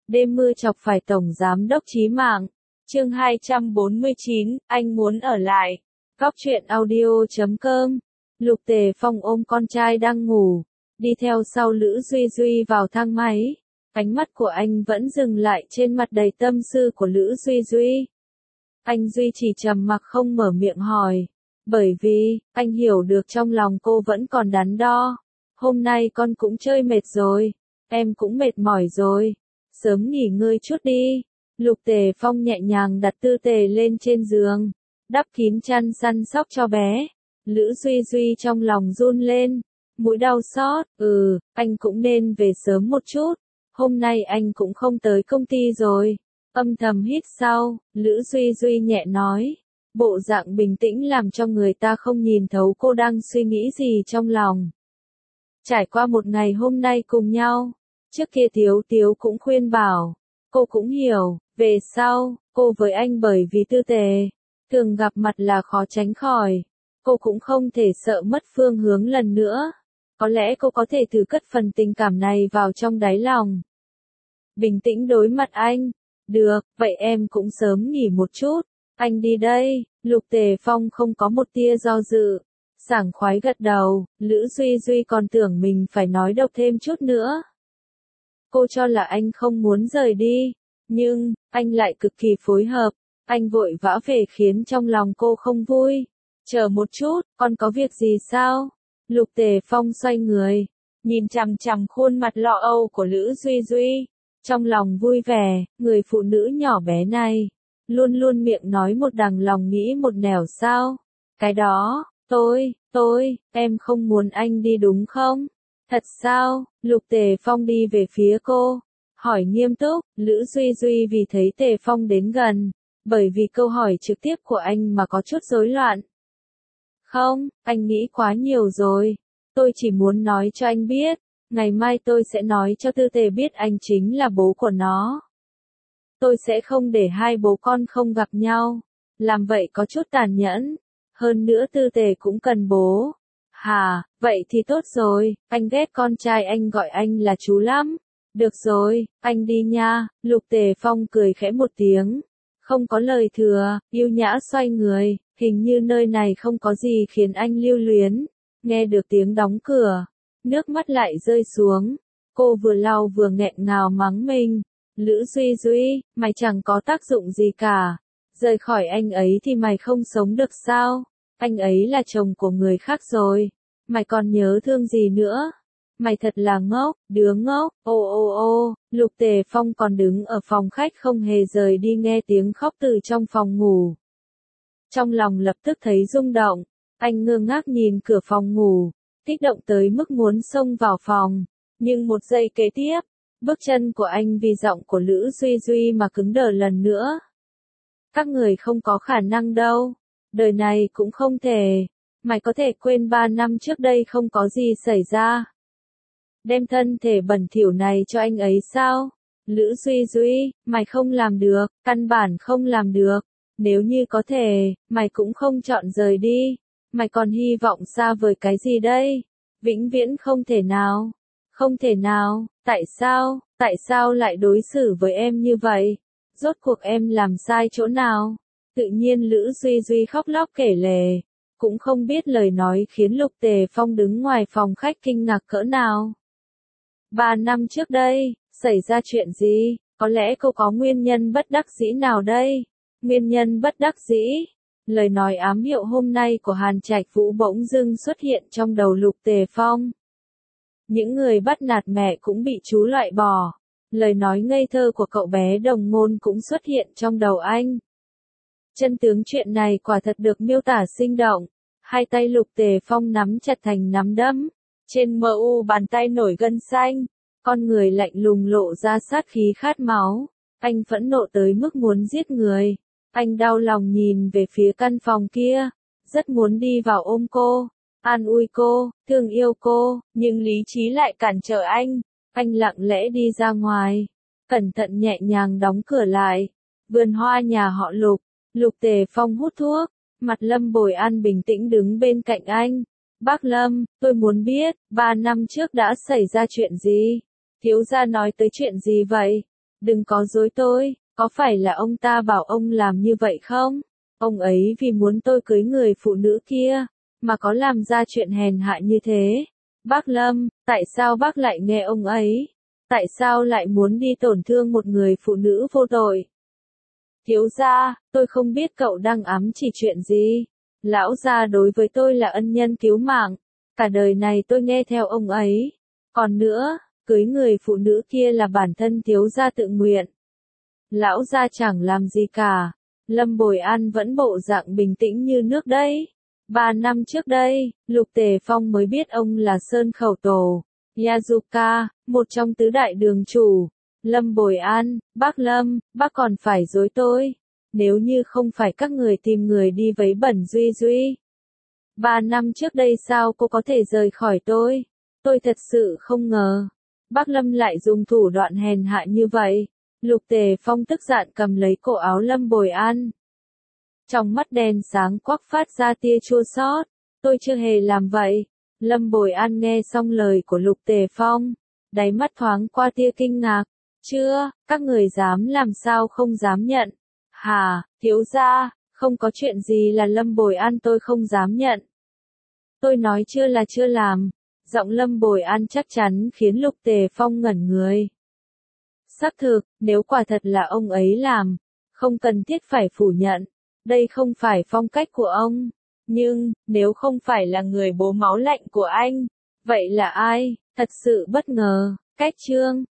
Đêm mưa chọc phải Tổng Giám đốc chí mạng. Chương 249, anh muốn ở lại. Góc truyện audio.com. Lục Tề Phong ôm con trai đang ngủ, đi theo sau Lữ Duy Duy vào thang máy. Ánh mắt của anh vẫn dừng lại trên mặt đầy tâm tư của Lữ Duy Duy. Anh duy trì trầm mặc không mở miệng hỏi, bởi vì anh hiểu được trong lòng cô vẫn còn đắn đo. Hôm nay con cũng chơi mệt rồi, em cũng mệt mỏi rồi, sớm nghỉ ngơi chút đi. Lục Tề Phong nhẹ nhàng đặt Tư Tề lên trên giường, đắp kín chăn săn sóc cho bé. Lữ Duy Duy trong lòng run lên, mũi đau xót. Anh cũng nên về sớm một chút, hôm nay anh cũng không tới công ty rồi. Âm thầm hít sau, Lữ Duy Duy nhẹ nói, bộ dạng bình tĩnh làm cho người ta không nhìn thấu cô đang suy nghĩ gì trong lòng. Trải qua một ngày hôm nay cùng nhau, trước kia Tiếu Tiếu cũng khuyên bảo, cô cũng hiểu, về sau, cô với anh bởi vì Tư Tề, thường gặp mặt là khó tránh khỏi, cô cũng không thể sợ mất phương hướng lần nữa. Có lẽ cô có thể thử cất phần tình cảm này vào trong đáy lòng. Bình tĩnh đối mặt anh. Được, vậy em cũng sớm nghỉ một chút. Anh đi đây. Lục Tề Phong không có một tia do dự, sảng khoái gật đầu. Lữ Duy Duy còn tưởng mình phải nói độc thêm chút nữa. Cô cho là anh không muốn rời đi, nhưng anh lại cực kỳ phối hợp. Anh vội vã về khiến trong lòng cô không vui. Chờ một chút, con có việc gì sao? Lục Tề Phong xoay người, nhìn chằm chằm khuôn mặt lo âu của Lữ Duy Duy. Trong lòng vui vẻ, người phụ nữ nhỏ bé này, luôn luôn miệng nói một đằng lòng nghĩ một nẻo sao? Cái đó, em không muốn anh đi đúng không? Thật sao? Lục Tề Phong đi về phía cô, hỏi nghiêm túc. Lữ Duy Duy vì thấy Tề Phong đến gần, bởi vì câu hỏi trực tiếp của anh mà có chút rối loạn. Không, anh nghĩ quá nhiều rồi. Tôi chỉ muốn nói cho anh biết, ngày mai tôi sẽ nói cho Tư Tề biết anh chính là bố của nó. Tôi sẽ không để hai bố con không gặp nhau. Làm vậy có chút tàn nhẫn. Hơn nữa Tư Tề cũng cần bố. Hà, vậy thì tốt rồi, anh ghét con trai anh gọi anh là chú lắm. Được rồi, anh đi nha. Lục Tề Phong cười khẽ một tiếng, không có lời thừa, yêu nhã xoay người. Hình như nơi này không có gì khiến anh lưu luyến. Nghe được tiếng đóng cửa, nước mắt lại rơi xuống. Cô vừa lau vừa nghẹn ngào mắng mình. Lữ Duy Duy, mày chẳng có tác dụng gì cả. Rời khỏi anh ấy thì mày không sống được sao? Anh ấy là chồng của người khác rồi. Mày còn nhớ thương gì nữa? Mày thật là ngốc, đứa ngốc. Ô, Lục Tề Phong còn đứng ở phòng khách không hề rời đi nghe tiếng khóc từ trong phòng ngủ. Trong lòng lập tức thấy rung động, anh ngơ ngác nhìn cửa phòng ngủ, kích động tới mức muốn xông vào phòng, nhưng một giây kế tiếp, bước chân của anh vì giọng của Lữ Duy Duy mà cứng đờ lần nữa. Các người không có khả năng đâu, đời này cũng không thể, mày có thể quên 3 năm trước đây không có gì xảy ra. Đem thân thể bẩn thỉu này cho anh ấy sao? Lữ Duy Duy, mày không làm được, căn bản không làm được. Nếu như có thể, mày cũng không chọn rời đi. Mày còn hy vọng xa vời cái gì đây? Vĩnh viễn không thể nào. Không thể nào, tại sao lại đối xử với em như vậy? Rốt cuộc em làm sai chỗ nào? Tự nhiên Lữ Duy Duy khóc lóc kể lể, cũng không biết lời nói khiến Lục Tề Phong đứng ngoài phòng khách kinh ngạc cỡ nào. 3 năm trước đây, xảy ra chuyện gì? Có lẽ cô có nguyên nhân bất đắc dĩ nào đây? Nguyên nhân bất đắc dĩ. Lời nói ám hiệu hôm nay của Hàn Trạch Vũ bỗng dưng xuất hiện trong đầu Lục Tề Phong. Những người bắt nạt mẹ cũng bị chú loại bỏ. Lời nói ngây thơ của cậu bé Đồng Ngôn cũng xuất hiện trong đầu anh. Chân tướng chuyện này quả thật được miêu tả sinh động. Hai tay Lục Tề Phong nắm chặt thành nắm đấm. Trên mu bàn tay nổi gân xanh. Con người lạnh lùng lộ ra sát khí khát máu. Anh phẫn nộ tới mức muốn giết người. Anh đau lòng nhìn về phía căn phòng kia, rất muốn đi vào ôm cô, an ủi cô, thương yêu cô, nhưng lý trí lại cản trở anh. Anh lặng lẽ đi ra ngoài, cẩn thận nhẹ nhàng đóng cửa lại. Vườn hoa nhà họ Lục, Lục Tề Phong hút thuốc, mặt Lâm Bồi An bình tĩnh đứng bên cạnh anh. Bác Lâm, tôi muốn biết, 3 năm trước đã xảy ra chuyện gì? Thiếu gia nói tới chuyện gì vậy? Đừng có dối tôi, có phải là ông ta bảo ông làm như vậy không? Ông ấy vì muốn tôi cưới người phụ nữ kia, mà có làm ra chuyện hèn hạ như thế. Bác Lâm, tại sao bác lại nghe ông ấy? Tại sao lại muốn đi tổn thương một người phụ nữ vô tội? Thiếu gia, tôi không biết cậu đang ám chỉ chuyện gì. Lão gia đối với tôi là ân nhân cứu mạng. Cả đời này tôi nghe theo ông ấy. Còn nữa, cưới người phụ nữ kia là bản thân thiếu gia tự nguyện. Lão gia chẳng làm gì cả. Lâm Bồi An vẫn bộ dạng bình tĩnh như nước đấy. 3 năm trước đây, Lục Tề Phong mới biết ông là Sơn Khẩu Tổ, Yazuka, một trong tứ đại đường chủ. Lâm Bồi An, bác Lâm, bác còn phải dối tôi. Nếu như không phải các người tìm người đi vấy bẩn Duy Duy. 3 năm trước đây sao cô có thể rời khỏi tôi? Tôi thật sự không ngờ. Bác Lâm lại dùng thủ đoạn hèn hạ như vậy. Lục Tề Phong tức giận cầm lấy cổ áo Lâm Bồi An. Trong mắt đen sáng quắc phát ra tia chua xót. Tôi chưa hề làm vậy. Lâm Bồi An nghe xong lời của Lục Tề Phong. Đáy mắt thoáng qua tia kinh ngạc. Chưa, các người dám làm sao không dám nhận. Hà, thiếu gia, không có chuyện gì là Lâm Bồi An tôi không dám nhận. Tôi nói chưa là chưa làm. Giọng Lâm Bồi An chắc chắn khiến Lục Tề Phong ngẩn người. Xác thực, nếu quả thật là ông ấy làm, không cần thiết phải phủ nhận. Đây không phải phong cách của ông. Nhưng, nếu không phải là người bố máu lạnh của anh, vậy là ai? Thật sự bất ngờ. Cách chương